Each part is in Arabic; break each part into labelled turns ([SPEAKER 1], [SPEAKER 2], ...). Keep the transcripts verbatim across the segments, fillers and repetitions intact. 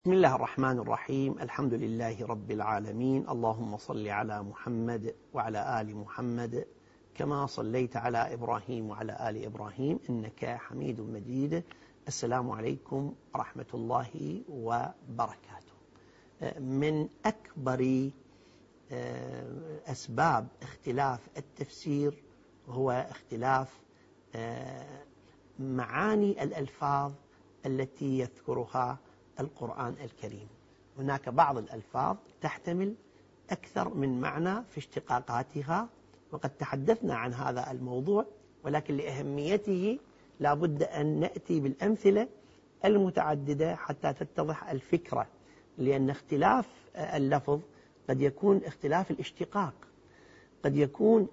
[SPEAKER 1] بسم الله الرحمن الرحيم. الحمد لله رب العالمين. اللهم صل على محمد وعلى آل محمد كما صليت على إبراهيم وعلى آل إبراهيم إنك حميد مجيد. السلام عليكم ورحمة الله وبركاته. من أكبر أسباب اختلاف التفسير هو اختلاف معاني الألفاظ التي يذكرها القرآن الكريم. هناك بعض الألفاظ تحتمل أكثر من معنى في اشتقاقاتها، وقد تحدثنا عن هذا الموضوع، ولكن لأهميته لا بد أن نأتي بالأمثلة المتعددة حتى تتضح الفكرة، لأن اختلاف اللفظ قد يكون اختلاف الاشتقاق، قد يكون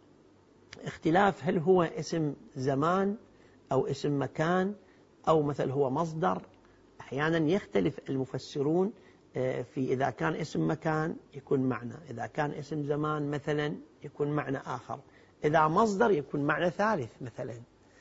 [SPEAKER 1] اختلاف هل هو اسم زمان أو اسم مكان أو مثل هو مصدر. أحيانا يختلف المفسرون في إذا كان اسم مكان يكون معنى، إذا كان اسم زمان مثلا يكون معنى آخر، إذا مصدر يكون معنى ثالث مثلا،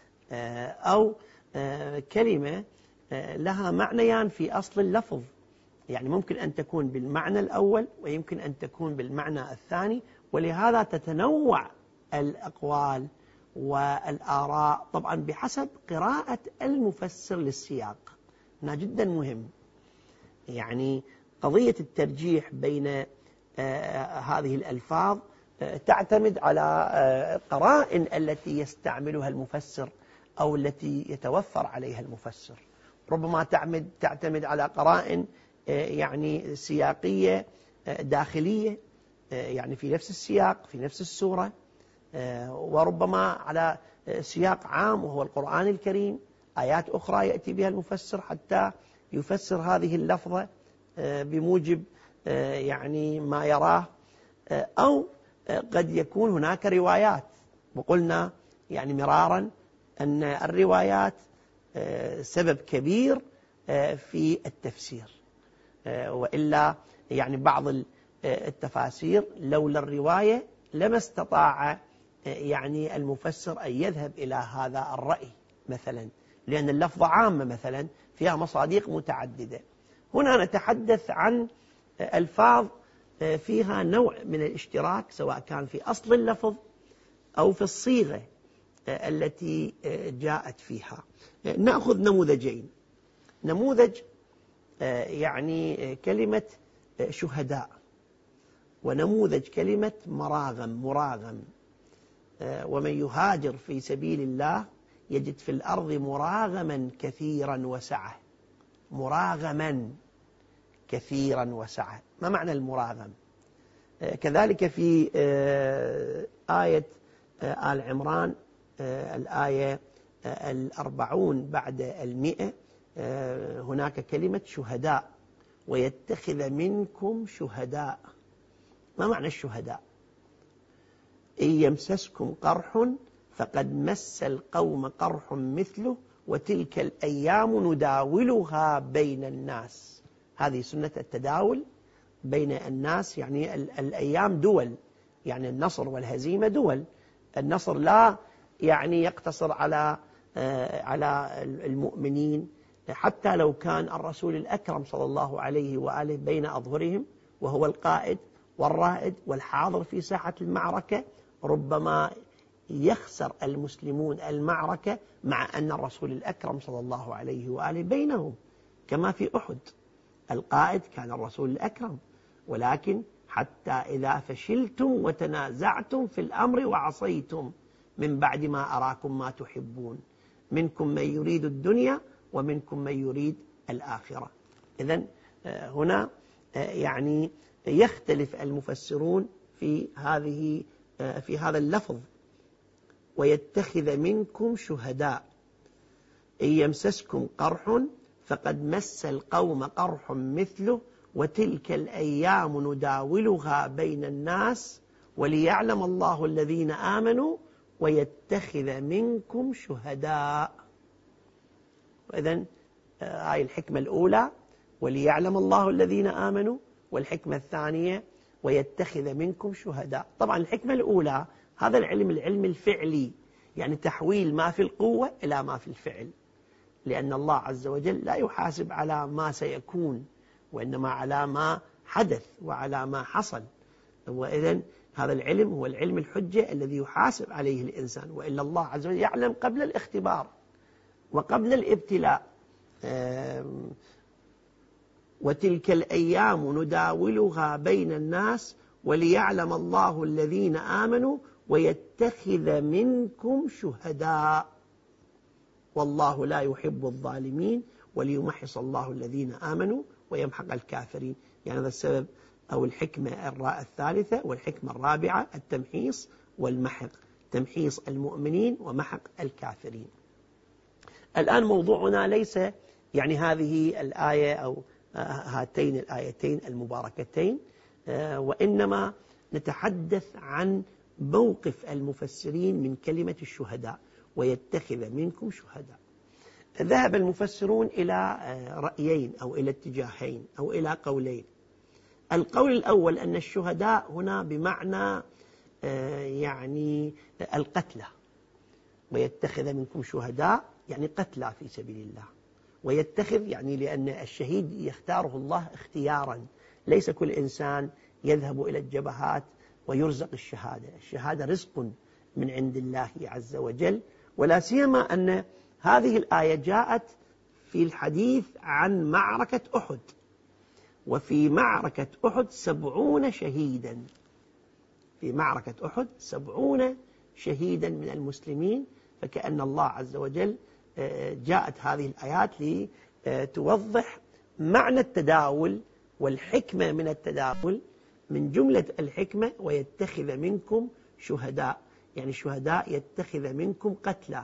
[SPEAKER 1] أو كلمة لها معنيان في أصل اللفظ، يعني ممكن أن تكون بالمعنى الأول ويمكن أن تكون بالمعنى الثاني، ولهذا تتنوع الأقوال والآراء طبعا بحسب قراءة المفسر للسياق. هنا جدا مهم، يعني قضية الترجيح بين آه هذه الألفاظ آه تعتمد على آه قرائن التي يستعملها المفسر أو التي يتوفر عليها المفسر. ربما تعتمد تعتمد على قرائن آه يعني سياقية آه داخلية، آه يعني في نفس السياق في نفس السورة، آه وربما على آه سياق عام وهو القرآن الكريم، آيات أخرى يأتي بها المفسر حتى يفسر هذه اللفظة بموجب يعني ما يراه، أو قد يكون هناك روايات، وقلنا يعني مرارا أن الروايات سبب كبير في التفسير، وإلا يعني بعض التفاسير لولا الرواية لما استطاع يعني المفسر أن يذهب إلى هذا الرأي مثلا، لأن اللفظة عامة مثلا فيها مصادق متعددة. هنا نتحدث عن ألفاظ فيها نوع من الاشتراك، سواء كان في أصل اللفظ أو في الصيغة التي جاءت فيها. نأخذ نموذجين. نموذج يعني كلمة شهداء، ونموذج كلمة مراغم مراغم. ومن يهاجر في سبيل الله يجد في الأرض مراغما كثيرا وسعة. مراغما كثيرا وسعة، ما معنى المراغم؟ كذلك في آية آل عمران الآية الأربعون بعد المئة هناك كلمة شهداء، ويتخذ منكم شهداء. ما معنى الشهداء؟ إن يمسسكم قرح فقد مس القوم قرح مثله وتلك الأيام نداولها بين الناس. هذه سنة التداول بين الناس، يعني الأيام دول، يعني النصر والهزيمة دول. النصر لا يعني يقتصر على على المؤمنين، حتى لو كان الرسول الأكرم صلى الله عليه وآله بين أظهرهم وهو القائد والرائد والحاضر في ساحة المعركة، ربما يخسر المسلمون المعركة مع أن الرسول الأكرم صلى الله عليه وآله بينهم، كما في أحد القائد كان الرسول الأكرم، ولكن حتى إذا فشلتم وتنازعتم في الأمر وعصيتم من بعد ما أراكم ما تحبون منكم من يريد الدنيا ومنكم من يريد الآخرة. إذن هنا يعني يختلف المفسرون في هذه في هذا اللفظ، ويتخذ منكم شهداء. إن يمسسكم قرح فقد مس القوم قرح مثله وتلك الأيام نداولها بين الناس وليعلم الله الذين آمنوا ويتخذ منكم شهداء. وإذن هاي الحكمة الأولى وليعلم الله الذين آمنوا، والحكمة الثانية ويتخذ منكم شهداء. طبعا الحكمة الأولى هذا العلم العلم الفعلي، يعني تحويل ما في القوة إلى ما في الفعل، لأن الله عز وجل لا يحاسب على ما سيكون، وإنما على ما حدث وعلى ما حصل. وإذن هذا العلم هو العلم الحجة الذي يحاسب عليه الإنسان، وإلا الله عز وجل يعلم قبل الاختبار وقبل الابتلاء. وتلك الأيام نداولها بين الناس وليعلم الله الذين آمنوا ويتخذ منكم شهداء والله لا يحب الظالمين وليمحص الله الذين آمنوا ويمحق الكافرين. يعني هذا السبب أو الحكمة الثالثة. والحكمة الرابعة التمحيص والمحق، تمحيص المؤمنين ومحق الكافرين. الآن موضوعنا ليس يعني هذه الآية أو هاتين الآيتين المباركتين، وإنما نتحدث عن موقف المفسرين من كلمة الشهداء ويتخذ منكم شهداء. ذهب المفسرون إلى رأيين أو إلى اتجاهين أو إلى قولين. القول الأول أن الشهداء هنا بمعنى يعني القتلى، ويتخذ منكم شهداء يعني قتلى في سبيل الله. ويتخذ يعني لأن الشهيد يختاره الله اختيارا، ليس كل إنسان يذهب إلى الجبهات ويرزق الشهادة. الشهادة رزق من عند الله عز وجل، ولا سيما أن هذه الآية جاءت في الحديث عن معركة أحد، وفي معركة أحد سبعون شهيدا، في معركة أحد سبعون شهيدا من المسلمين. فكأن الله عز وجل جاءت هذه الآيات لتوضح معنى التداول والحكمة من التداول. من جملة الحكمة ويتخذ منكم شهداء، يعني شهداء يتخذ منكم قتلى.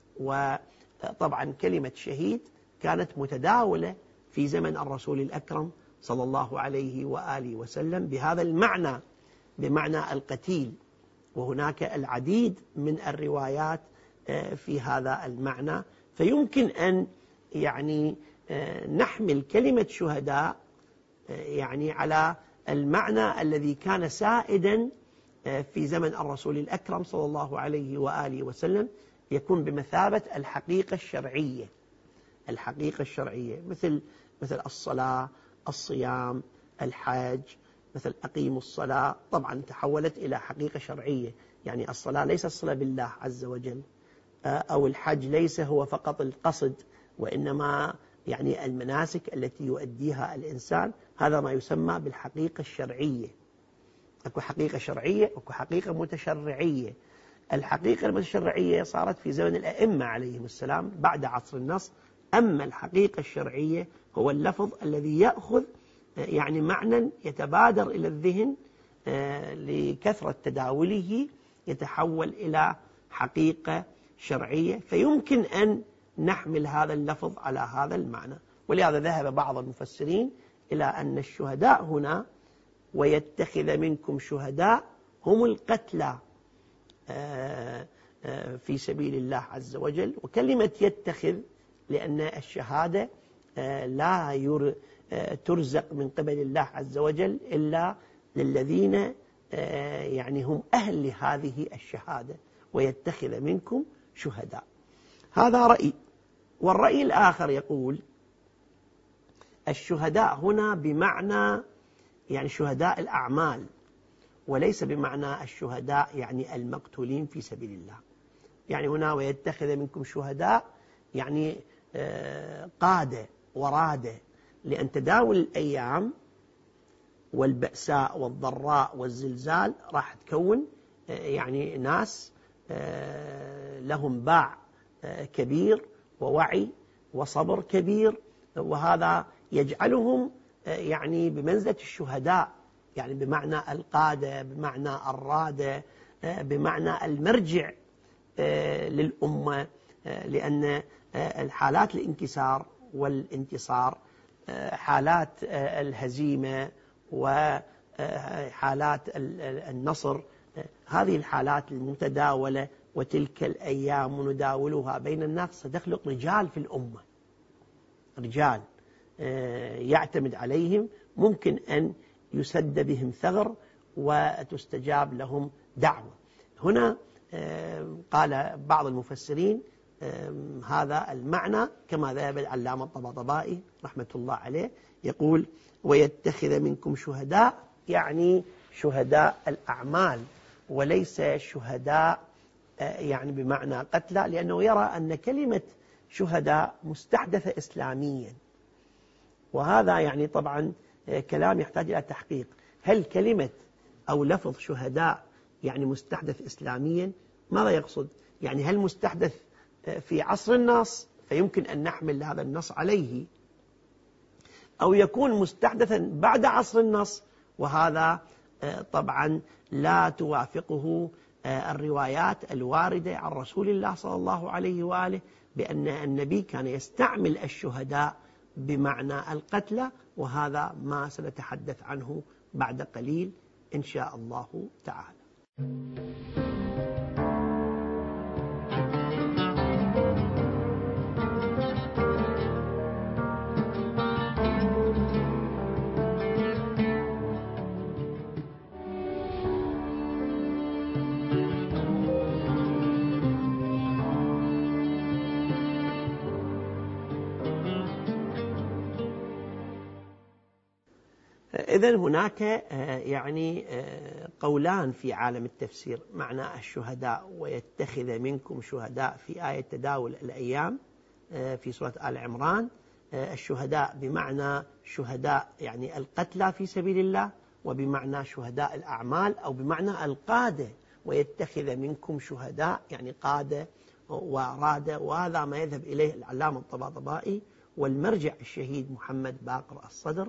[SPEAKER 1] وطبعا كلمة شهيد كانت متداولة في زمن الرسول الأكرم صلى الله عليه وآله وسلم بهذا المعنى، بمعنى القتيل. وهناك العديد من الروايات في هذا المعنى. فيمكن أن يعني نحمل كلمة شهداء يعني على المعنى الذي كان سائدا في زمن الرسول الأكرم صلى الله عليه وآله وسلم، يكون بمثابة الحقيقة الشرعية. الحقيقة الشرعية مثل مثل الصلاة، الصيام، الحج. مثل أقيموا الصلاة طبعا تحولت إلى حقيقة شرعية، يعني الصلاة ليس الصلاة بالله عز وجل، أو الحج ليس هو فقط القصد، وإنما يعني المناسك التي يؤديها الإنسان. هذا ما يسمى بالحقيقة الشرعية. أكو حقيقة شرعية وأكو حقيقة متشرعية. الحقيقة المتشرعية صارت في زمن الأئمة عليهم السلام بعد عصر النص. أما الحقيقة الشرعية هو اللفظ الذي يأخذ يعني معنى يتبادر إلى الذهن لكثرة تداوله، يتحول إلى حقيقة شرعية. فيمكن أن نحمل هذا اللفظ على هذا المعنى. ولهذا ذهب بعض المفسرين إلى أن الشهداء هنا ويتخذ منكم شهداء هم القتلى في سبيل الله عز وجل. وكلمة يتخذ لأن الشهادة لا ترزق من قبل الله عز وجل إلا للذين يعني هم أهل لهذه الشهادة. ويتخذ منكم شهداء، هذا رأي. والرأي الآخر يقول الشهداء هنا بمعنى يعني شهداء الأعمال، وليس بمعنى الشهداء يعني المقتولين في سبيل الله. يعني هنا ويتخذ منكم شهداء يعني قادة ورادة، لأن تداول الأيام والبأساء والضراء والزلزال راح تكون يعني ناس لهم باع كبير ووعي وصبر كبير، وهذا يجعلهم يعني بمنزلة الشهداء، يعني بمعنى القادة، بمعنى الرادة، بمعنى المرجع للأمة. لأن الحالات الانكسار والانتصار، حالات الهزيمة وحالات النصر، هذه الحالات المتداولة وتلك الأيام نداولها بين الناس ستخلق رجال في الأمة، رجال يعتمد عليهم، ممكن أن يسد بهم ثغر وتستجاب لهم دعوة. هنا قال بعض المفسرين هذا المعنى كما ذهب العلامة الطباطبائي رحمة الله عليه، يقول ويتخذ منكم شهداء، يعني شهداء الأعمال وليس شهداء يعني بمعنى قتلى، لأنه يرى أن كلمة شهداء مستحدثة إسلاميا، وهذا يعني طبعا كلام يحتاج إلى تحقيق. هل كلمة أو لفظ شهداء يعني مستحدث إسلاميا؟ ماذا يقصد؟ يعني هل مستحدث في عصر النص فيمكن أن نحمل هذا النص عليه، أو يكون مستحدثا بعد عصر النص، وهذا طبعا لا توافقه الروايات الواردة عن رسول الله صلى الله عليه وآله بأن النبي كان يستعمل الشهداء بمعنى القتلى، وهذا ما سنتحدث عنه بعد قليل إن شاء الله تعالى. إذن هناك يعني قولان في عالم التفسير معنى الشهداء ويتخذ منكم شهداء في آية تداول الأيام في سورة آل عمران. الشهداء بمعنى شهداء يعني القتلى في سبيل الله، وبمعنى شهداء الأعمال أو بمعنى القادة، ويتخذ منكم شهداء يعني قادة ورادة، وهذا ما يذهب إليه العلامة الطباطبائي والمرجع الشهيد محمد باقر الصدر.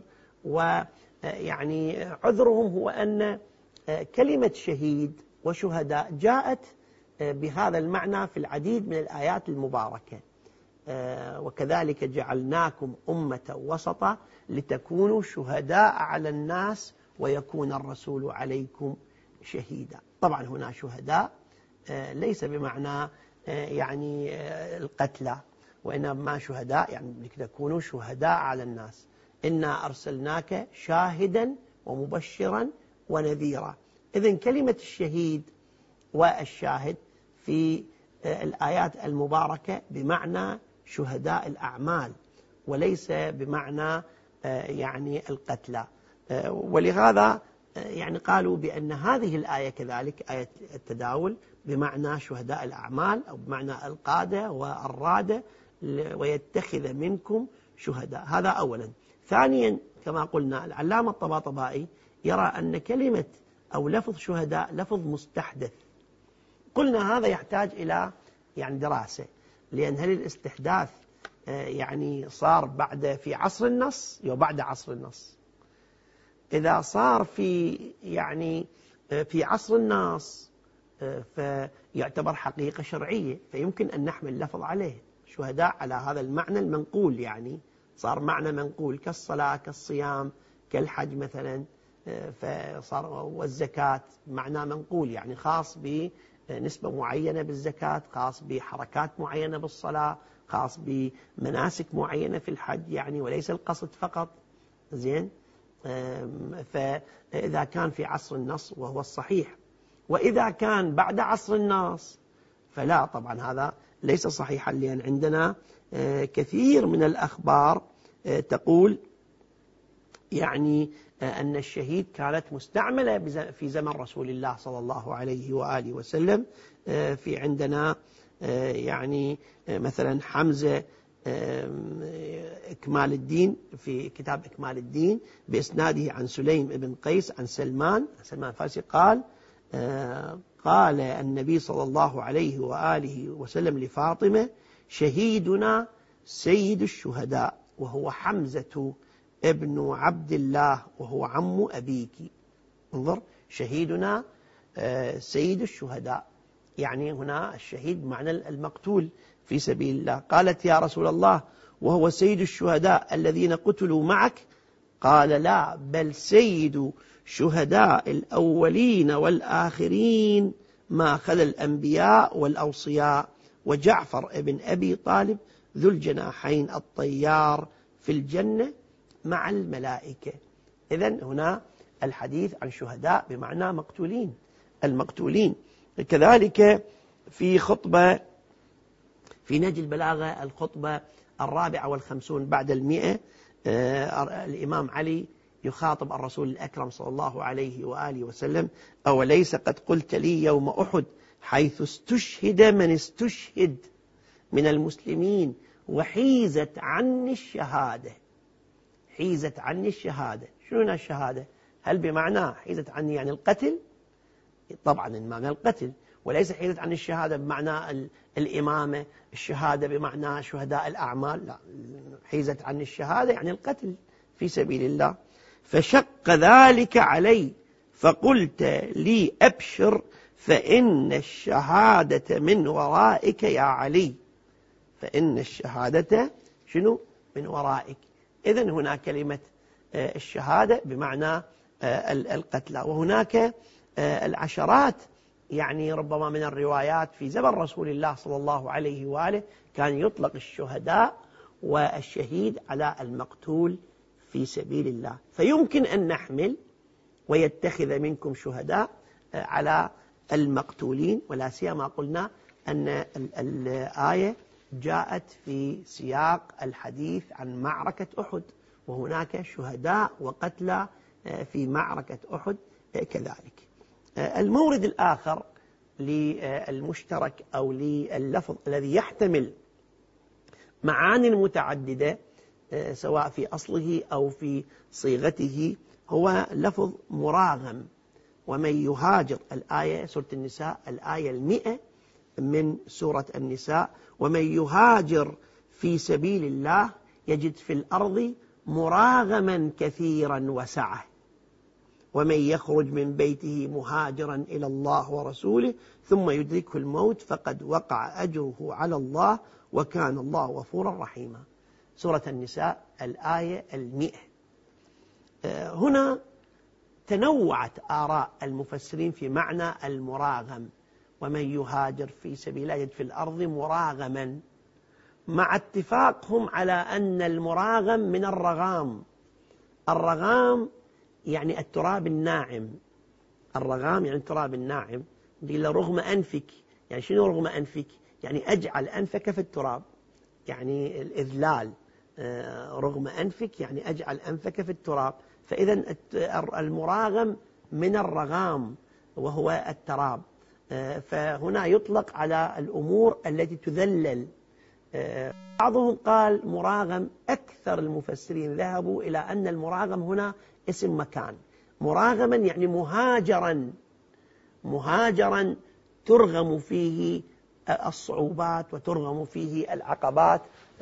[SPEAKER 1] ويعني عذرهم هو أن كلمة شهيد وشهداء جاءت بهذا المعنى في العديد من الآيات المباركة، وكذلك جعلناكم أمة وسطا لتكونوا شهداء على الناس ويكون الرسول عليكم شهيدا. طبعا هنا شهداء ليس بمعنى يعني القتلى، وإنما شهداء يعني لتكونوا شهداء على الناس. إنا أرسلناك شاهدا ومبشرا ونذيرا. إذن كلمة الشهيد والشاهد في الآيات المباركة بمعنى شهداء الأعمال وليس بمعنى يعني القتلى، ولهذا يعني قالوا بأن هذه الآية كذلك آية التداول بمعنى شهداء الأعمال أو بمعنى القادة والرادة، ويتخذ منكم شهداء. هذا أولا. ثانيا كما قلنا العلامة الطباطبائي يرى أن كلمة أو لفظ شهداء لفظ مستحدث. قلنا هذا يحتاج إلى يعني دراسة، لأن هل الاستحداث يعني صار بعد في عصر النص أو بعد عصر النص؟ إذا صار في يعني في عصر النص فيعتبر حقيقة شرعية، فيمكن أن نحمل لفظ عليه شهداء على هذا المعنى المنقول، يعني صار معنى منقول كالصلاة كالصيام كالحج مثلا، فصار والزكاة معنى منقول يعني خاص بنسبة معينة بالزكاة، خاص بحركات معينة بالصلاة، خاص بمناسك معينة في الحج يعني، وليس القصد فقط. زين، فإذا كان في عصر النص وهو الصحيح، وإذا كان بعد عصر النص فلا، طبعا هذا ليس صحيحا، لأن عندنا كثير من الأخبار تقول يعني أن الشهيد كانت مستعملة في زمن رسول الله صلى الله عليه وآله وسلم. في عندنا يعني مثلا حمزة إكمال الدين في كتاب إكمال الدين بإسناده عن سليم بن قيس عن سلمان سلمان الفارسي قال قال النبي صلى الله عليه وآله وسلم لفاطمة: شهيدنا سيد الشهداء وهو حمزة ابن عبد الله وهو عم أبيك. انظر، شهيدنا سيد الشهداء، يعني هنا الشهيد معنى المقتول في سبيل الله. قالت: يا رسول الله، وهو سيد الشهداء الذين قتلوا معك؟ قال: لا، بل سيد شهداء الأولين والآخرين ما خلا الأنبياء والأوصياء، وجعفر ابن أبي طالب ذو الجناحين الطيار في الجنة مع الملائكة. إذن هنا الحديث عن شهداء بمعنى مقتولين، المقتولين. كذلك في خطبة في نهج البلاغة الخطبة الرابعة والخمسون بعد المئة، الإمام علي يخاطب الرسول الأكرم صلى الله عليه وآله وسلم: أوليس قد قلت لي يوم أحد حيث استشهد من استشهد من المسلمين وحيزت عني الشهادة. حيزت عني الشهادة، شنو الشهادة؟ هل بمعنى حيزت عني يعني القتل؟ طبعا بمعنى القتل، وليس حيزت عني الشهادة بمعنى الإمامة، الشهادة بمعنى شهداء الأعمال، لا، حيزت عني الشهادة يعني القتل في سبيل الله. فشق ذلك علي فقلت لي أبشر فإن الشهادة من ورائك يا علي. فإن الشهادة شنو؟ من ورائك. إذن هناك كلمة الشهادة بمعنى القتلى، وهناك العشرات يعني ربما من الروايات في زمن رسول الله صلى الله عليه وآله كان يطلق الشهداء والشهيد على المقتول في سبيل الله. فيمكن أن نحمل ويتخذ منكم شهداء على المقتولين، ولا سيما قلنا أن الآية جاءت في سياق الحديث عن معركة أحد، وهناك شهداء وقتلى في معركة أحد كذلك. المورد الآخر للمشترك أو لللفظ الذي يحتمل معاني متعددة سواء في أصله أو في صيغته هو لفظ مراغم. ومن يهاجر، الآية سورة النساء الآية المئة من سورة النساء: ومن يهاجر في سبيل الله يجد في الأرض مراغما كثيرا وسعة ومن يخرج من بيته مهاجرا إلى الله ورسوله ثم يدركه الموت فقد وقع أجره على الله وكان الله غفورا رحيما. سورة النساء الآية المئة. هنا تنوعت آراء المفسرين في معنى المراغم. ومن يهاجر في سبيل الله يجد في الأرض مراغما، مع اتفاقهم على أن المراغم من الرغام. الرغام يعني التراب الناعم. الرغام يعني التراب الناعم. قيل رغم أنفك، يعني شنو رغم أنفك؟ يعني أجعل أنفك في التراب، يعني الإذلال. رغم أنفك يعني أجعل أنفك في التراب. فإذا المراغم من الرغام وهو التراب. فهنا يطلق على الأمور التي تذلل. بعضهم قال مراغم، أكثر المفسرين ذهبوا إلى أن المراغم هنا اسم مكان. مراغما يعني مهاجرا، مهاجرا ترغم فيه الصعوبات وترغم فيه العقبات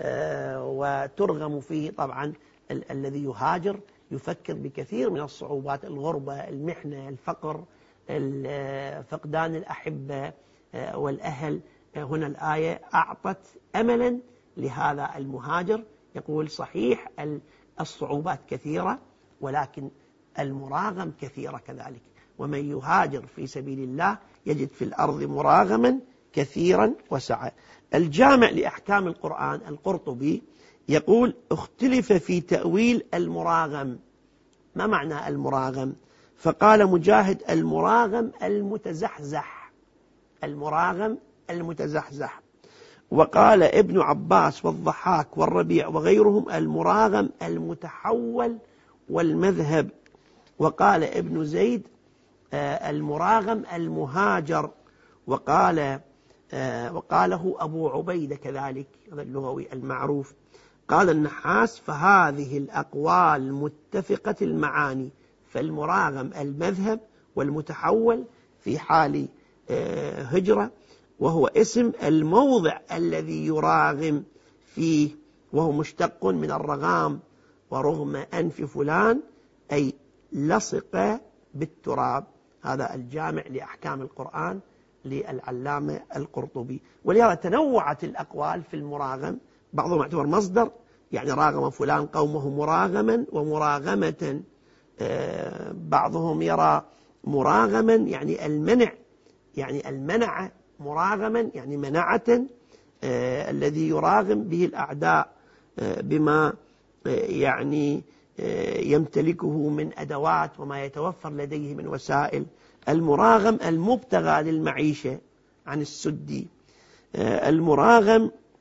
[SPEAKER 1] وترغم فيه طبعا ال الذي يهاجر يفكر بكثير من الصعوبات، الغربة، المحنة، الفقر، فقدان الأحبة والأهل. هنا الآية أعطت أملا لهذا المهاجر، يقول صحيح الصعوبات كثيرة ولكن المراغم كثيرة كذلك. ومن يهاجر في سبيل الله يجد في الأرض مراغما كثيرا وسعة. الجامع لأحكام القرآن القرطبي يقول: اختلف في تأويل المراغم. ما معنى المراغم؟ فقال مجاهد: المراغم المتزحزح. المراغم المتزحزح. وقال ابن عباس والضحاك والربيع وغيرهم: المراغم المتحول والمذهب. وقال ابن زيد: المراغم المهاجر. وقال وقاله أبو عبيدة كذلك، هذا اللغوي المعروف. قال النحاس: فهذه الأقوال متفقة المعاني، فالمراغم المذهب والمتحول في حال هجرة، وهو اسم الموضع الذي يراغم فيه، وهو مشتق من الرغام. ورغم أنف فلان أي لصق بالتراب. هذا الجامع لأحكام القرآن للعلامة القرطبي. ولهذا تنوعت الأقوال في المراغم. بعضهم يعتبر مصدر، يعني راغم فلان قومه مراغما ومراغمة. بعضهم يرى مراغما يعني المنع، يعني المنع، مراغما يعني منعة، الذي يراغم به الأعداء بما يعني يمتلكه من أدوات وما يتوفر لديه من وسائل. المراغم المبتغى للمعيشة عن السدي. المراغم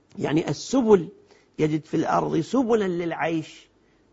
[SPEAKER 1] يعني السبل، يجد في الأرض سبلا للعيش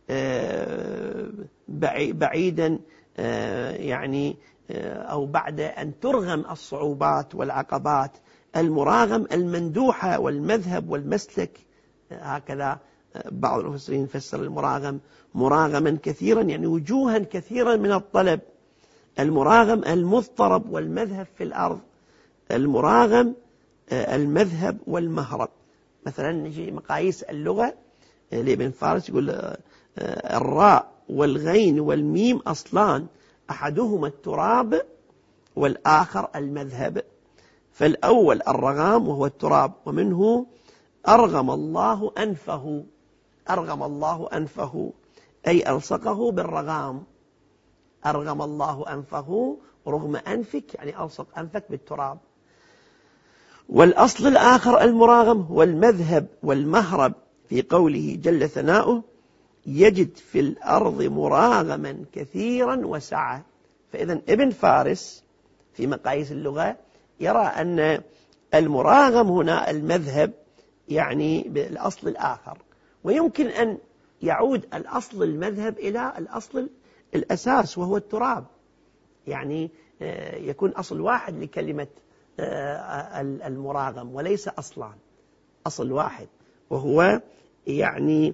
[SPEAKER 1] بعيدا يعني أو بعد أن ترغم الصعوبات والعقبات. المراغم المندوحة والمذهب والمسلك، هكذا بعض المفسرين فسر المراغم مراغما كثيرا، يعني وجوها كثيرا من الطلب. المراغم المضطرب والمذهب في الأرض. المراغم المذهب والمهرب. مثلا نجي مقاييس اللغة لابن فارس، يقول الراء والغين والميم أصلان، أحدهما التراب والآخر المذهب. فالأول الرغام وهو التراب، ومنه أرغم الله أنفه. أرغم الله أنفه أي ألصقه بالرغام. أرغم الله أنفه رغم أنفك، يعني ألصق أنفك بالتراب. والأصل الآخر المراغم هو المذهب والمهرب، في قوله جل ثناؤه يجد في الأرض مراغما كثيرا وسعة. فإذا ابن فارس في مقاييس اللغة يرى أن المراغم هنا المذهب، يعني بالأصل الآخر. ويمكن أن يعود الأصل المذهب إلى الأصل الأساس وهو التراب، يعني يكون أصل واحد لكلمة المراغم وليس أصلان، أصل واحد، وهو يعني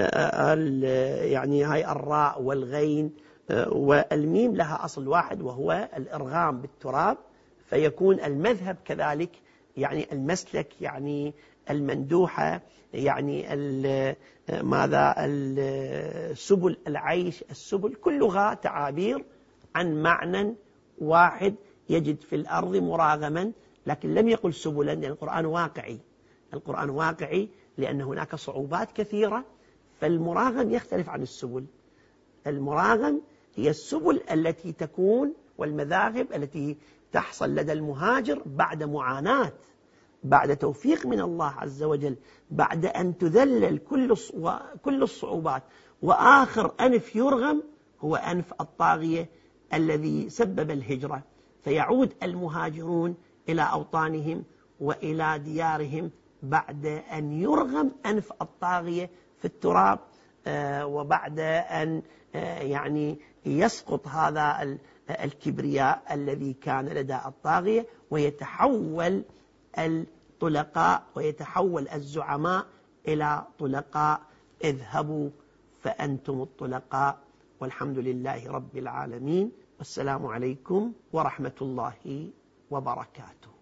[SPEAKER 1] يعني هاي الراء والغين والميم لها أصل واحد وهو الإرغام بالتراب. فيكون المذهب كذلك يعني المسلك، يعني المندوحة، يعني ماذا السبل العيش. السبل كلها تعابير عن معنى واحد، يجد في الأرض مراغما، لكن لم يقل سبلا، لأن القرآن واقعي. القرآن واقعي لأن هناك صعوبات كثيرة، فالمراغم يختلف عن السبل. المراغم هي السبل التي تكون والمذاهب التي تحصل لدى المهاجر بعد معاناة، بعد توفيق من الله عز وجل، بعد أن تذلل كل كل الصعوبات. وآخر أنف يرغم هو أنف الطاغية الذي سبب الهجرة. فيعود المهاجرون إلى أوطانهم وإلى ديارهم بعد أن يرغم أنف الطاغية في التراب، وبعد أن يعني يسقط هذا الكبرياء الذي كان لدى الطاغية، ويتحول الطلقاء ويتحول الزعماء إلى طلقاء. اذهبوا فأنتم الطلقاء، والحمد لله رب العالمين، والسلام عليكم ورحمة الله وبركاته.